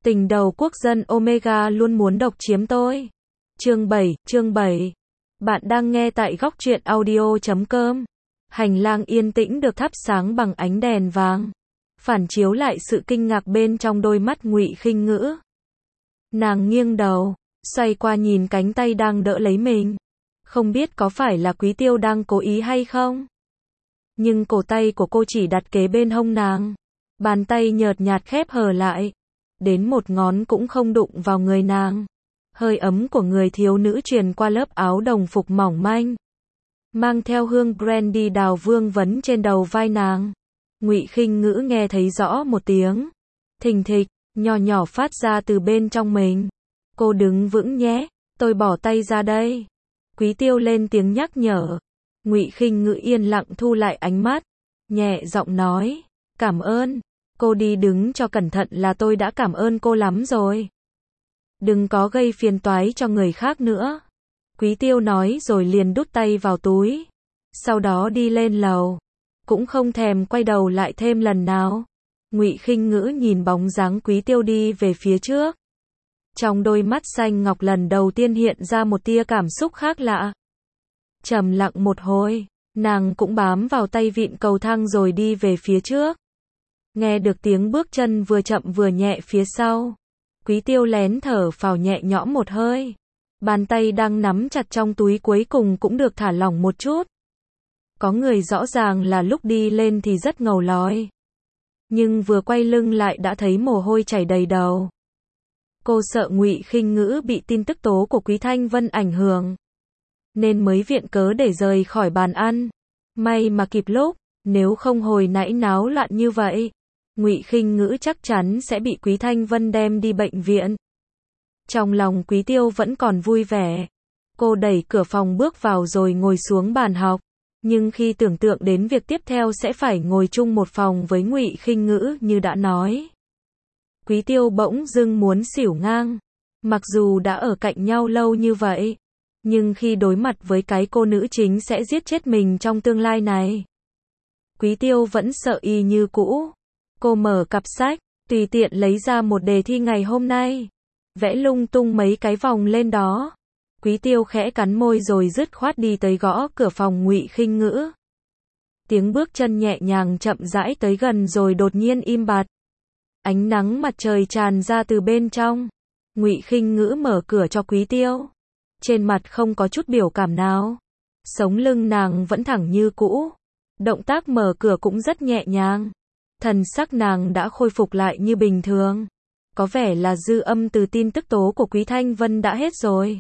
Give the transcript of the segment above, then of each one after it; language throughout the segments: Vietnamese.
Tình đầu quốc dân Omega luôn muốn độc chiếm tôi. Chương 7. Bạn đang nghe tại góc truyện audio.com. Hành lang yên tĩnh được thắp sáng bằng ánh đèn vàng, phản chiếu lại sự kinh ngạc bên trong đôi mắt Ngụy Khinh Ngữ. Nàng nghiêng đầu, xoay qua nhìn cánh tay đang đỡ lấy mình. Không biết có phải là Quý Tiêu đang cố ý hay không? Nhưng cổ tay của cô chỉ đặt kế bên hông nàng. Bàn tay nhợt nhạt khép hờ lại. Đến một ngón cũng không đụng vào người nàng. Hơi ấm của người thiếu nữ truyền qua lớp áo đồng phục mỏng manh, mang theo hương brandy đào vương vấn trên đầu vai nàng. Ngụy Khinh Ngữ nghe thấy rõ một tiếng thình thịch nhỏ nhỏ phát ra từ bên trong mình. Cô đứng vững nhé, tôi bỏ tay ra đây. Quý Tiêu lên tiếng nhắc nhở. Ngụy Khinh Ngữ yên lặng thu lại ánh mắt, nhẹ giọng nói, cảm ơn. Cô đi đứng cho cẩn thận là tôi đã cảm ơn cô lắm rồi. Đừng có gây phiền toái cho người khác nữa. Quý Tiêu nói rồi liền đút tay vào túi. Sau đó đi lên lầu. Cũng không thèm quay đầu lại thêm lần nào. Ngụy Khinh Ngữ nhìn bóng dáng Quý Tiêu đi về phía trước. Trong đôi mắt xanh ngọc lần đầu tiên hiện ra một tia cảm xúc khác lạ. Trầm lặng một hồi, nàng cũng bám vào tay vịn cầu thang rồi đi về phía trước. Nghe được tiếng bước chân vừa chậm vừa nhẹ phía sau. Quý Tiêu lén thở phào nhẹ nhõm một hơi. Bàn tay đang nắm chặt trong túi cuối cùng cũng được thả lỏng một chút. Có người rõ ràng là lúc đi lên thì rất ngầu lòi. Nhưng vừa quay lưng lại đã thấy mồ hôi chảy đầy đầu. Cô sợ Ngụy Khinh Ngữ bị tin tức tố của Quý Thanh Vân ảnh hưởng, nên mới viện cớ để rời khỏi bàn ăn. May mà kịp lúc, nếu không hồi nãy náo loạn như vậy, Ngụy Khinh Ngữ chắc chắn sẽ bị Quý Thanh Vân đem đi bệnh viện. Trong lòng Quý Tiêu vẫn còn vui vẻ. Cô đẩy cửa phòng bước vào rồi ngồi xuống bàn học. Nhưng khi tưởng tượng đến việc tiếp theo sẽ phải ngồi chung một phòng với Ngụy Khinh Ngữ như đã nói, Quý Tiêu bỗng dưng muốn xỉu ngang. Mặc dù đã ở cạnh nhau lâu như vậy, nhưng khi đối mặt với cái cô nữ chính sẽ giết chết mình trong tương lai này, Quý Tiêu vẫn sợ y như cũ. Cô mở cặp sách, tùy tiện lấy ra một đề thi ngày hôm nay, vẽ lung tung mấy cái vòng lên đó. Quý Tiêu khẽ cắn môi rồi dứt khoát đi tới gõ cửa phòng Ngụy Khinh Ngữ. Tiếng bước chân nhẹ nhàng chậm rãi tới gần rồi đột nhiên im bặt. Ánh nắng mặt trời tràn ra từ bên trong. Ngụy Khinh Ngữ mở cửa cho Quý Tiêu. Trên mặt không có chút biểu cảm nào. Sống lưng nàng vẫn thẳng như cũ. Động tác mở cửa cũng rất nhẹ nhàng. Thần sắc nàng đã khôi phục lại như bình thường. Có vẻ là dư âm từ tin tức tố của Quý Thanh Vân đã hết rồi.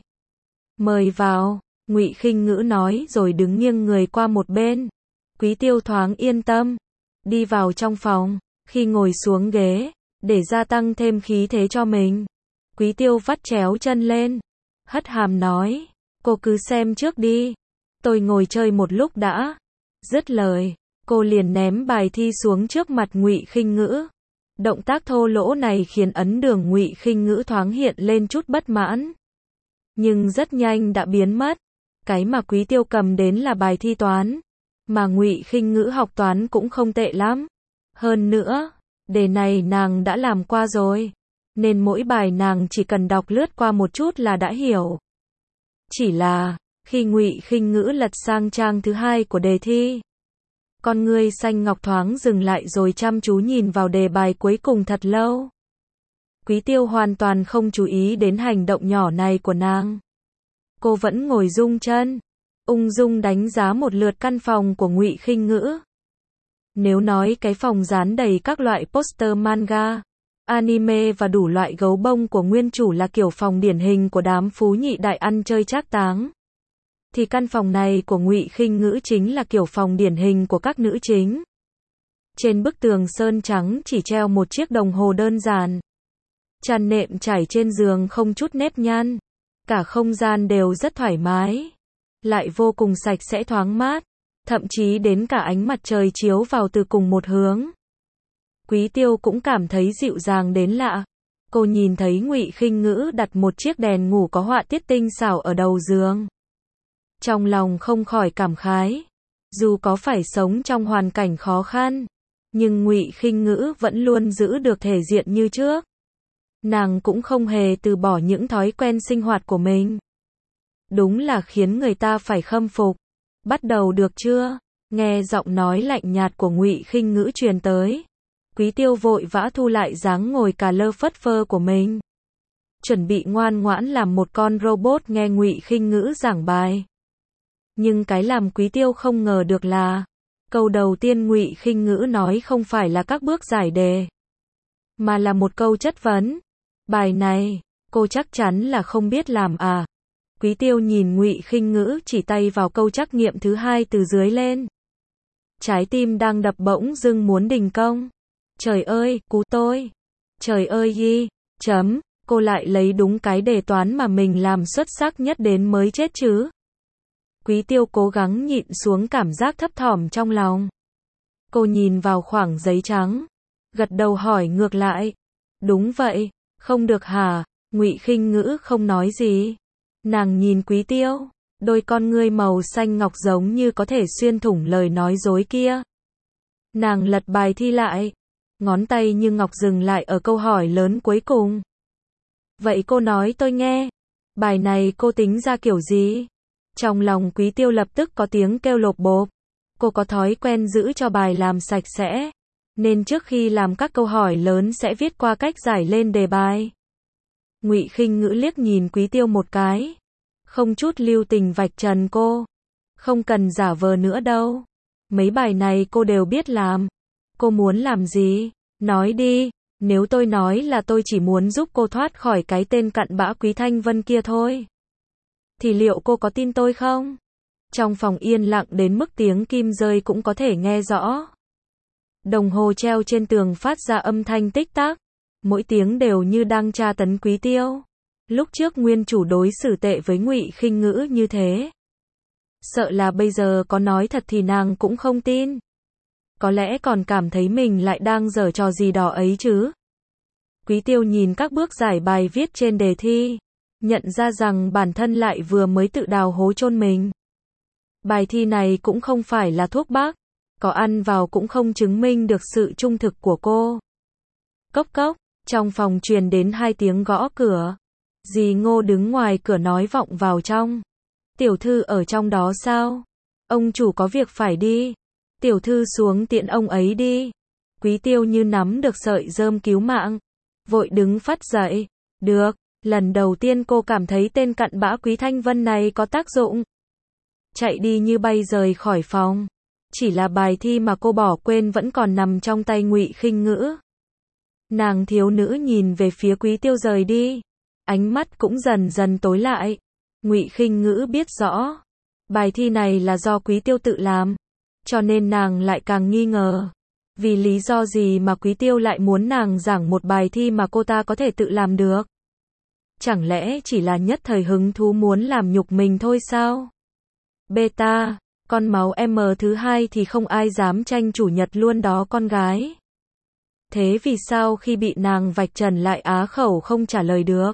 Mời vào, Ngụy Khinh Ngữ nói rồi đứng nghiêng người qua một bên. Quý Tiêu thoáng yên tâm. Đi vào trong phòng, khi ngồi xuống ghế, để gia tăng thêm khí thế cho mình, Quý Tiêu vắt chéo chân lên, hất hàm nói, cô cứ xem trước đi, tôi ngồi chơi một lúc đã. Dứt lời, cô liền ném bài thi xuống trước mặt Ngụy Khinh Ngữ. Động tác thô lỗ này khiến ấn đường Ngụy Khinh Ngữ thoáng hiện lên chút bất mãn, nhưng rất nhanh đã biến mất. Cái mà Quý Tiêu cầm đến là bài thi toán, mà Ngụy Khinh Ngữ học toán cũng không tệ lắm. Hơn nữa, đề này nàng đã làm qua rồi, nên mỗi bài nàng chỉ cần đọc lướt qua một chút là đã hiểu. Chỉ là, khi Ngụy Khinh Ngữ lật sang trang thứ 2 của đề thi, con ngươi xanh ngọc thoáng dừng lại rồi chăm chú nhìn vào đề bài cuối cùng thật lâu. Quý Tiêu hoàn toàn không chú ý đến hành động nhỏ này của nàng. Cô vẫn ngồi rung chân, ung dung đánh giá một lượt căn phòng của Ngụy Khinh Ngữ. Nếu nói cái phòng dán đầy các loại poster manga, anime và đủ loại gấu bông của nguyên chủ là kiểu phòng điển hình của đám phú nhị đại ăn chơi trác táng, thì căn phòng này của Ngụy Khinh Ngữ chính là kiểu phòng điển hình của các nữ chính. Trên bức tường sơn trắng chỉ treo một chiếc đồng hồ đơn giản. Chăn nệm trải trên giường không chút nếp nhăn. Cả không gian đều rất thoải mái, lại vô cùng sạch sẽ thoáng mát, thậm chí đến cả ánh mặt trời chiếu vào từ cùng một hướng. Quý Tiêu cũng cảm thấy dịu dàng đến lạ. Cô nhìn thấy Ngụy Khinh Ngữ đặt một chiếc đèn ngủ có họa tiết tinh xảo ở đầu giường. Trong lòng không khỏi cảm khái. Dù có phải sống trong hoàn cảnh khó khăn, nhưng Ngụy Khinh Ngữ vẫn luôn giữ được thể diện như trước. Nàng cũng không hề từ bỏ những thói quen sinh hoạt của mình. Đúng là khiến người ta phải khâm phục. Bắt đầu được chưa? Nghe giọng nói lạnh nhạt của Ngụy Khinh Ngữ truyền tới. Quý Tiêu vội vã thu lại dáng ngồi cà lơ phất phơ của mình. Chuẩn bị ngoan ngoãn làm một con robot nghe Ngụy Khinh Ngữ giảng bài. Nhưng cái làm Quý Tiêu không ngờ được là, câu đầu tiên Ngụy Khinh Ngữ nói không phải là các bước giải đề, mà là một câu chất vấn. Bài này, cô chắc chắn là không biết làm à? Quý Tiêu nhìn Ngụy Khinh Ngữ chỉ tay vào câu trắc nghiệm thứ hai từ dưới lên. Trái tim đang đập bỗng dưng muốn đình công. Trời ơi, cứu tôi. Trời ơi y, chấm, cô lại lấy đúng cái đề toán mà mình làm xuất sắc nhất đến mới chết chứ. Quý Tiêu cố gắng nhịn xuống cảm giác thấp thỏm trong lòng. Cô nhìn vào khoảng giấy trắng, gật đầu hỏi ngược lại. Đúng vậy, không được hả? Ngụy Khinh Ngữ không nói gì. Nàng nhìn Quý Tiêu, đôi con ngươi màu xanh ngọc giống như có thể xuyên thủng lời nói dối kia. Nàng lật bài thi lại, ngón tay như ngọc dừng lại ở câu hỏi lớn cuối cùng. Vậy cô nói tôi nghe, bài này cô tính ra kiểu gì? Trong lòng Quý Tiêu lập tức có tiếng kêu lộp bộp. Cô có thói quen giữ cho bài làm sạch sẽ, nên trước khi làm các câu hỏi lớn sẽ viết qua cách giải lên đề bài. Ngụy Khinh Ngữ liếc nhìn Quý Tiêu một cái, không chút lưu tình vạch trần cô. Không cần giả vờ nữa đâu. Mấy bài này cô đều biết làm. Cô muốn làm gì? Nói đi. Nếu tôi nói là tôi chỉ muốn giúp cô thoát khỏi cái tên cặn bã Quý Thanh Vân kia thôi, thì liệu cô có tin tôi không? Trong phòng yên lặng đến mức tiếng kim rơi cũng có thể nghe rõ. Đồng hồ treo trên tường phát ra âm thanh tích tắc. Mỗi tiếng đều như đang tra tấn Quý Tiêu. Lúc trước nguyên chủ đối xử tệ với Ngụy Khinh Ngữ như thế, sợ là bây giờ có nói thật thì nàng cũng không tin. Có lẽ còn cảm thấy mình lại đang giở trò gì đó ấy chứ. Quý Tiêu nhìn các bước giải bài viết trên đề thi, nhận ra rằng bản thân lại vừa mới tự đào hố chôn mình. Bài thi này cũng không phải là thuốc bắc, có ăn vào cũng không chứng minh được sự trung thực của cô. Cốc cốc, trong phòng truyền đến 2 tiếng gõ cửa. Dì Ngô đứng ngoài cửa nói vọng vào trong. Tiểu thư ở trong đó sao? Ông chủ có việc phải đi. Tiểu thư xuống tiện ông ấy đi. Quý Tiêu như nắm được sợi rơm cứu mạng, vội đứng phắt dậy. Được, lần đầu tiên cô cảm thấy tên cặn bã Quý Thanh Vân này có tác dụng. Chạy đi như bay rời khỏi phòng. Chỉ là bài thi mà cô bỏ quên vẫn còn nằm trong tay Ngụy Khinh Ngữ. Nàng thiếu nữ nhìn về phía Quý Tiêu rời đi, ánh mắt cũng dần dần tối lại. Ngụy Khinh Ngữ biết rõ, bài thi này là do Quý Tiêu tự làm, cho nên nàng lại càng nghi ngờ. Vì lý do gì mà Quý Tiêu lại muốn nàng giảng một bài thi mà cô ta có thể tự làm được? Chẳng lẽ chỉ là nhất thời hứng thú muốn làm nhục mình thôi sao? Beta, con máu M thứ hai thì không ai dám tranh chủ nhật luôn đó con gái. Thế vì sao khi bị nàng vạch trần lại á khẩu không trả lời được?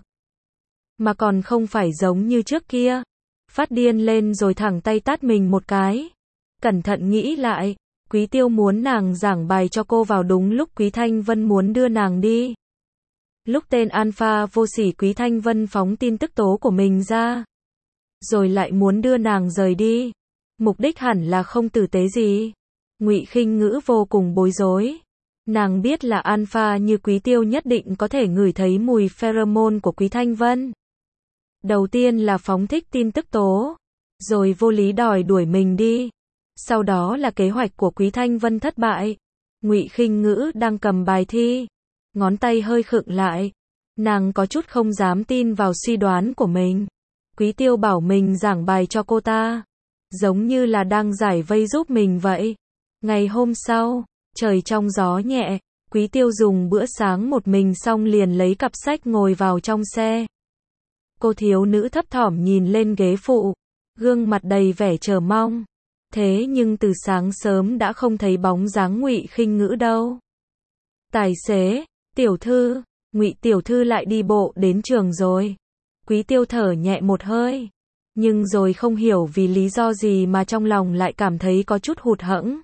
Mà còn không phải giống như trước kia, phát điên lên rồi thẳng tay tát mình một cái. Cẩn thận nghĩ lại, Quý Tiêu muốn nàng giảng bài cho cô vào đúng lúc Quý Thanh Vân muốn đưa nàng đi. Lúc tên alpha vô sỉ Quý Thanh Vân phóng tin tức tố của mình ra, rồi lại muốn đưa nàng rời đi. Mục đích hẳn là không tử tế gì. Ngụy Khinh Ngữ vô cùng bối rối. Nàng biết là alpha như Quý Tiêu nhất định có thể ngửi thấy mùi pheromone của Quý Thanh Vân. Đầu tiên là phóng thích tin tức tố, rồi vô lý đòi đuổi mình đi. Sau đó là kế hoạch của Quý Thanh Vân thất bại. Ngụy Khinh Ngữ đang cầm bài thi, ngón tay hơi khựng lại. Nàng có chút không dám tin vào suy đoán của mình. Quý Tiêu bảo mình giảng bài cho cô ta, giống như là đang giải vây giúp mình vậy. Ngày hôm sau, trời trong gió nhẹ, Quý Tiêu dùng bữa sáng một mình xong liền lấy cặp sách ngồi vào trong xe. Cô thiếu nữ thấp thỏm nhìn lên ghế phụ, gương mặt đầy vẻ chờ mong. Thế nhưng từ sáng sớm đã không thấy bóng dáng Ngụy Khinh Ngữ đâu. Tài xế, tiểu thư, Ngụy tiểu thư lại đi bộ đến trường rồi. Quý Tiêu thở nhẹ một hơi, nhưng rồi không hiểu vì lý do gì mà trong lòng lại cảm thấy có chút hụt hẫng.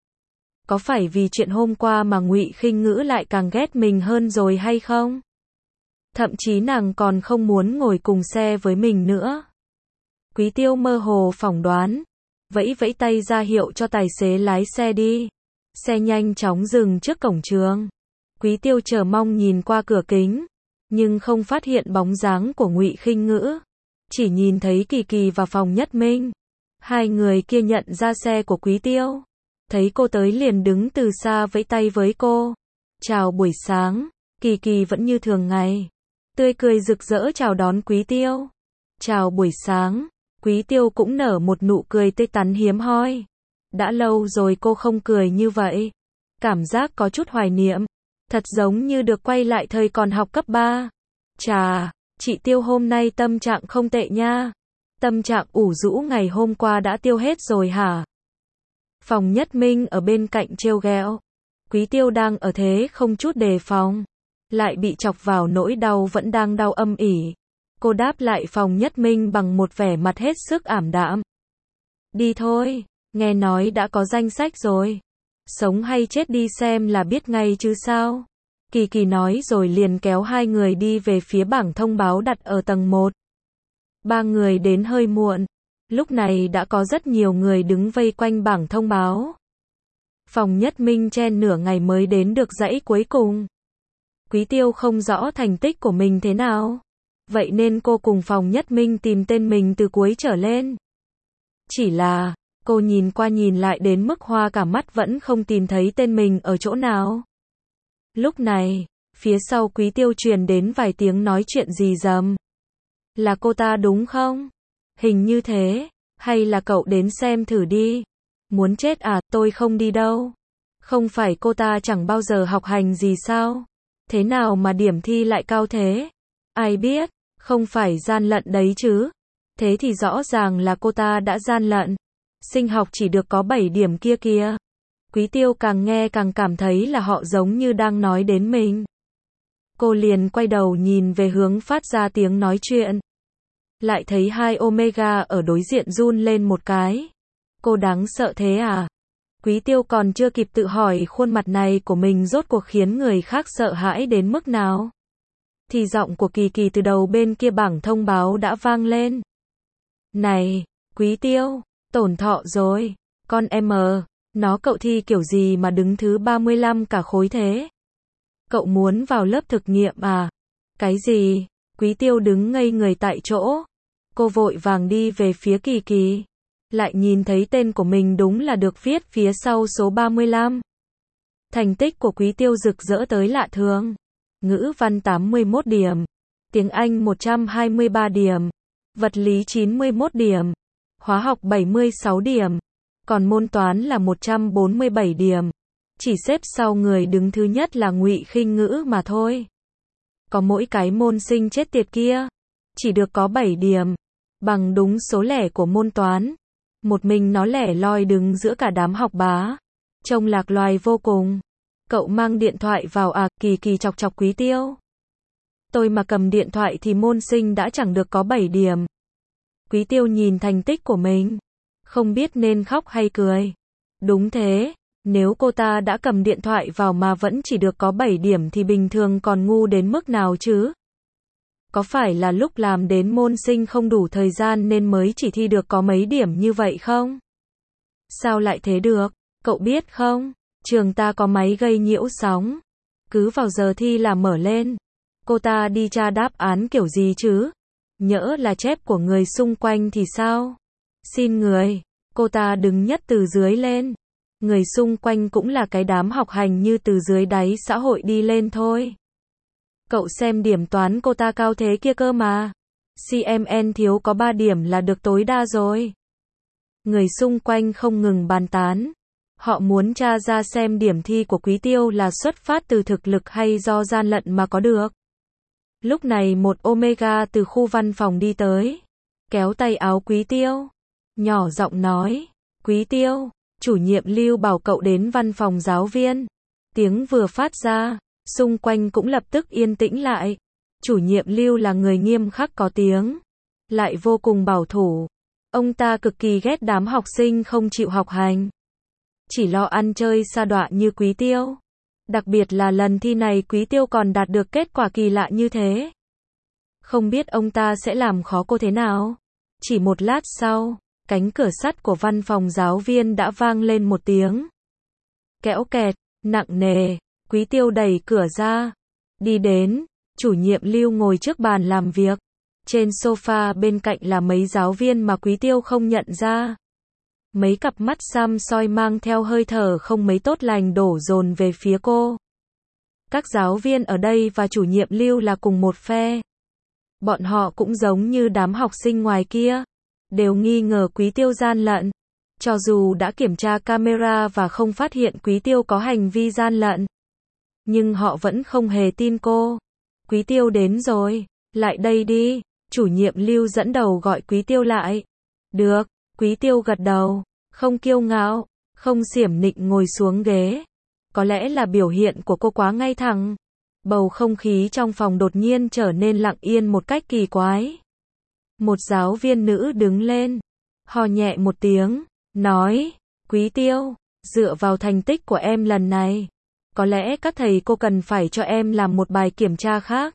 Có phải vì chuyện hôm qua mà Ngụy Khinh Ngữ lại càng ghét mình hơn rồi hay không? Thậm chí nàng còn không muốn ngồi cùng xe với mình nữa. Quý Tiêu mơ hồ phỏng đoán, vẫy vẫy tay ra hiệu cho tài xế lái xe đi. Xe nhanh chóng dừng trước cổng trường. Quý Tiêu chờ mong nhìn qua cửa kính, nhưng không phát hiện bóng dáng của Ngụy Khinh Ngữ, chỉ nhìn thấy Kỳ Kỳ và Phòng Nhất Minh. Hai người kia nhận ra xe của Quý Tiêu, thấy cô tới liền đứng từ xa vẫy tay với cô. Chào buổi sáng. Kỳ Kỳ vẫn như thường ngày, tươi cười rực rỡ chào đón Quý Tiêu. Chào buổi sáng. Quý Tiêu cũng nở một nụ cười tươi tắn hiếm hoi. Đã lâu rồi cô không cười như vậy. Cảm giác có chút hoài niệm. Thật giống như được quay lại thời còn học cấp 3. Chà, chị Tiêu hôm nay tâm trạng không tệ nha. Tâm trạng ủ rũ ngày hôm qua đã tiêu hết rồi hả? Phòng Nhất Minh ở bên cạnh trêu ghẹo. Quý Tiêu đang ở thế không chút đề phòng, lại bị chọc vào nỗi đau vẫn đang đau âm ỉ. Cô đáp lại Phòng Nhất Minh bằng một vẻ mặt hết sức ảm đạm. Đi thôi, nghe nói đã có danh sách rồi. Sống hay chết đi xem là biết ngay chứ sao. Kỳ Kỳ nói rồi liền kéo hai người đi về phía bảng thông báo đặt ở tầng 1. Ba người đến hơi muộn. Lúc này đã có rất nhiều người đứng vây quanh bảng thông báo. Phòng Nhất Minh chen nửa ngày mới đến được dãy cuối cùng. Quý Tiêu không rõ thành tích của mình thế nào, vậy nên cô cùng Phòng Nhất Minh tìm tên mình từ cuối trở lên. Chỉ là, cô nhìn qua nhìn lại đến mức hoa cả mắt vẫn không tìm thấy tên mình ở chỗ nào. Lúc này, phía sau Quý Tiêu truyền đến vài tiếng nói chuyện rì rầm. Là cô ta đúng không? Hình như thế, hay là cậu đến xem thử đi. Muốn chết à, tôi không đi đâu. Không phải cô ta chẳng bao giờ học hành gì sao? Thế nào mà điểm thi lại cao thế? Ai biết, không phải gian lận đấy chứ. Thế thì rõ ràng là cô ta đã gian lận. Sinh học chỉ được có 7 điểm kia kìa. Quý Tiêu càng nghe càng cảm thấy là họ giống như đang nói đến mình. Cô liền quay đầu nhìn về hướng phát ra tiếng nói chuyện. Lại thấy hai Omega ở đối diện run lên một cái. Cô đáng sợ thế à? Quý Tiêu còn chưa kịp tự hỏi khuôn mặt này của mình rốt cuộc khiến người khác sợ hãi đến mức nào. Thì giọng của Kỳ Kỳ từ đầu bên kia bảng thông báo đã vang lên. Này, Quý Tiêu, tổn thọ rồi. Con em nó cậu thi kiểu gì mà đứng thứ 35 cả khối thế? Cậu muốn vào lớp thực nghiệm à? Cái gì? Quý Tiêu đứng ngây người tại chỗ. Cô vội vàng đi về phía Kỳ Kỳ. Lại nhìn thấy tên của mình đúng là được viết phía sau số 35. Thành tích của Quý Tiêu rực rỡ tới lạ thường. Ngữ văn 81 điểm. Tiếng Anh 123 điểm. Vật lý 91 điểm. Hóa học 76 điểm. Còn môn toán là 147 điểm. Chỉ xếp sau người đứng thứ nhất là Ngụy Khinh Ngữ mà thôi. Có mỗi cái môn sinh chết tiệt kia, chỉ được có 7 điểm. Bằng đúng số lẻ của môn toán. Một mình nó lẻ loi đứng giữa cả đám học bá. Trông lạc loài vô cùng. Cậu mang điện thoại vào à? Kỳ Kỳ chọc chọc Quý Tiêu. Tôi mà cầm điện thoại thì môn sinh đã chẳng được có 7 điểm. Quý Tiêu nhìn thành tích của mình, không biết nên khóc hay cười. Đúng thế, nếu cô ta đã cầm điện thoại vào mà vẫn chỉ được có 7 điểm thì bình thường còn ngu đến mức nào chứ? Có phải là lúc làm đến môn sinh không đủ thời gian nên mới chỉ thi được có mấy điểm như vậy không? Sao lại thế được? Cậu biết không? Trường ta có máy gây nhiễu sóng. Cứ vào giờ thi là mở lên. Cô ta đi tra đáp án kiểu gì chứ? Nhỡ là chép của người xung quanh thì sao? Xin người, cô ta đứng nhất từ dưới lên. Người xung quanh cũng là cái đám học hành như từ dưới đáy xã hội đi lên thôi. Cậu xem điểm toán cô ta cao thế kia cơ mà. CMN thiếu có 3 điểm là được tối đa rồi. Người xung quanh không ngừng bàn tán. Họ muốn tra ra xem điểm thi của Quý Tiêu là xuất phát từ thực lực hay do gian lận mà có được. Lúc này một Omega từ khu văn phòng đi tới, kéo tay áo Quý Tiêu, nhỏ giọng nói, Quý Tiêu, chủ nhiệm Lưu bảo cậu đến văn phòng giáo viên. Tiếng vừa phát ra, xung quanh cũng lập tức yên tĩnh lại. Chủ nhiệm Lưu là người nghiêm khắc có tiếng, lại vô cùng bảo thủ. Ông ta cực kỳ ghét đám học sinh không chịu học hành, chỉ lo ăn chơi sa đọa như Quý Tiêu. Đặc biệt là lần thi này Quý Tiêu còn đạt được kết quả kỳ lạ như thế. Không biết ông ta sẽ làm khó cô thế nào. Chỉ một lát sau, cánh cửa sắt của văn phòng giáo viên đã vang lên một tiếng kéo kẹt, nặng nề. Quý Tiêu đẩy cửa ra, đi đến, chủ nhiệm Lưu ngồi trước bàn làm việc. Trên sofa bên cạnh là mấy giáo viên mà Quý Tiêu không nhận ra. Mấy cặp mắt xăm soi mang theo hơi thở không mấy tốt lành đổ dồn về phía cô. Các giáo viên ở đây và chủ nhiệm Lưu là cùng một phe. Bọn họ cũng giống như đám học sinh ngoài kia, đều nghi ngờ Quý Tiêu gian lận. Cho dù đã kiểm tra camera và không phát hiện Quý Tiêu có hành vi gian lận, nhưng họ vẫn không hề tin cô. Quý Tiêu đến rồi, lại đây đi. Chủ nhiệm Lưu dẫn đầu gọi Quý Tiêu lại. Được, Quý Tiêu gật đầu, không kiêu ngạo, không xiểm nịnh ngồi xuống ghế. Có lẽ là biểu hiện của cô quá ngay thẳng. Bầu không khí trong phòng đột nhiên trở nên lặng yên một cách kỳ quái. Một giáo viên nữ đứng lên, hò nhẹ một tiếng, nói, Quý Tiêu, dựa vào thành tích của em lần này, có lẽ các thầy cô cần phải cho em làm một bài kiểm tra khác.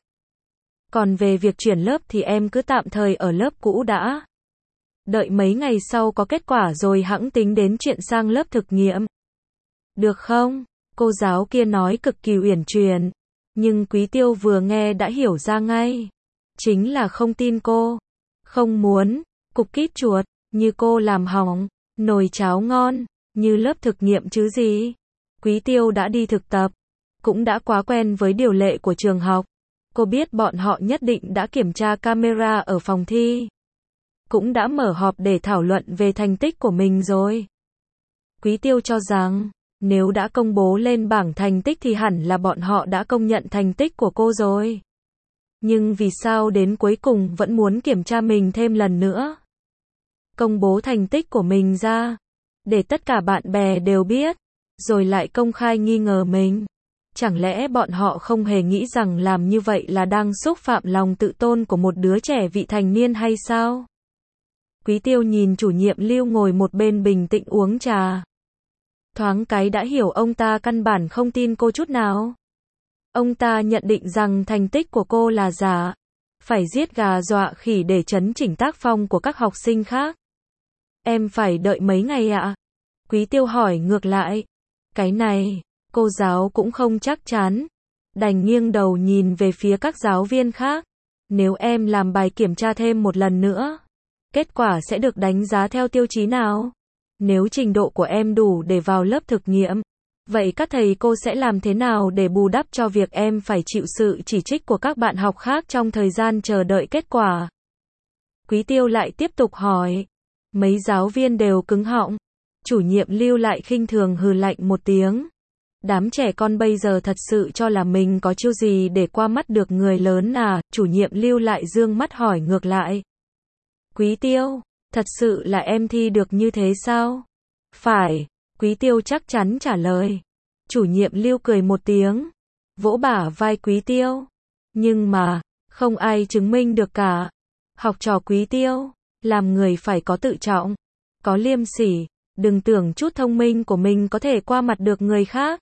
Còn về việc chuyển lớp thì em cứ tạm thời ở lớp cũ đã. Đợi mấy ngày sau có kết quả rồi hẵng tính đến chuyện sang lớp thực nghiệm. Được không? Cô giáo kia nói cực kỳ uyển chuyển. Nhưng Quý Tiêu vừa nghe đã hiểu ra ngay. Chính là không tin cô. Không muốn, cục kít chuột, như cô làm hỏng, nồi cháo ngon, như lớp thực nghiệm chứ gì. Quý Tiêu đã đi thực tập, cũng đã quá quen với điều lệ của trường học. Cô biết bọn họ nhất định đã kiểm tra camera ở phòng thi. Cũng đã mở họp để thảo luận về thành tích của mình rồi. Quý Tiêu cho rằng, nếu đã công bố lên bảng thành tích thì hẳn là bọn họ đã công nhận thành tích của cô rồi. Nhưng vì sao đến cuối cùng vẫn muốn kiểm tra mình thêm lần nữa? Công bố thành tích của mình ra, để tất cả bạn bè đều biết, rồi lại công khai nghi ngờ mình. Chẳng lẽ bọn họ không hề nghĩ rằng làm như vậy là đang xúc phạm lòng tự tôn của một đứa trẻ vị thành niên hay sao? Quý Tiêu nhìn chủ nhiệm Lưu ngồi một bên bình tĩnh uống trà. Thoáng cái đã hiểu ông ta căn bản không tin cô chút nào. Ông ta nhận định rằng thành tích của cô là giả. Phải giết gà dọa khỉ để chấn chỉnh tác phong của các học sinh khác. Em phải đợi mấy ngày ạ? Quý Tiêu hỏi ngược lại. Cái này, cô giáo cũng không chắc chắn. Đành nghiêng đầu nhìn về phía các giáo viên khác. Nếu em làm bài kiểm tra thêm một lần nữa, kết quả sẽ được đánh giá theo tiêu chí nào? Nếu trình độ của em đủ để vào lớp thực nghiệm, vậy các thầy cô sẽ làm thế nào để bù đắp cho việc em phải chịu sự chỉ trích của các bạn học khác trong thời gian chờ đợi kết quả? Quý Tiêu lại tiếp tục hỏi. Mấy giáo viên đều cứng họng. Chủ nhiệm Lưu lại khinh thường hừ lạnh một tiếng. Đám trẻ con bây giờ thật sự cho là mình có chiêu gì để qua mắt được người lớn à? Chủ nhiệm Lưu lại dương mắt hỏi ngược lại. Quý Tiêu, thật sự là em thi được như thế sao? Phải, Quý Tiêu chắc chắn trả lời. Chủ nhiệm Lưu cười một tiếng, vỗ bả vai Quý Tiêu. Nhưng mà, không ai chứng minh được cả. Học trò Quý Tiêu, làm người phải có tự trọng, có liêm sỉ, đừng tưởng chút thông minh của mình có thể qua mặt được người khác.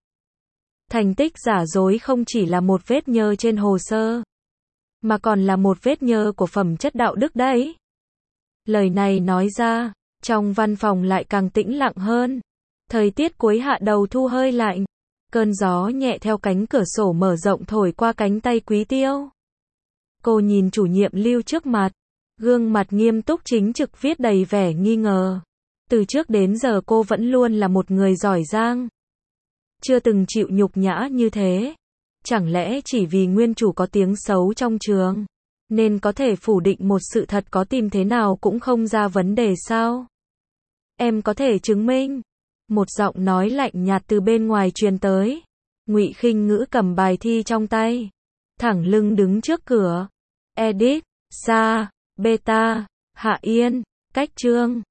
Thành tích giả dối không chỉ là một vết nhơ trên hồ sơ, mà còn là một vết nhơ của phẩm chất đạo đức đấy. Lời này nói ra, trong văn phòng lại càng tĩnh lặng hơn. Thời tiết cuối hạ đầu thu hơi lạnh. Cơn gió nhẹ theo cánh cửa sổ mở rộng thổi qua cánh tay Quý Tiêu. Cô nhìn chủ nhiệm Lưu trước mặt. Gương mặt nghiêm túc chính trực viết đầy vẻ nghi ngờ. Từ trước đến giờ cô vẫn luôn là một người giỏi giang. Chưa từng chịu nhục nhã như thế. Chẳng lẽ chỉ vì nguyên chủ có tiếng xấu trong trường, nên có thể phủ định một sự thật có tìm thế nào cũng không ra vấn đề sao? Em có thể chứng minh. Một giọng nói lạnh nhạt từ bên ngoài truyền tới. Ngụy Khinh Ngữ cầm bài thi trong tay, thẳng lưng đứng trước cửa. Edit, Sa, Beta, Hạ Yên, Cách Chương.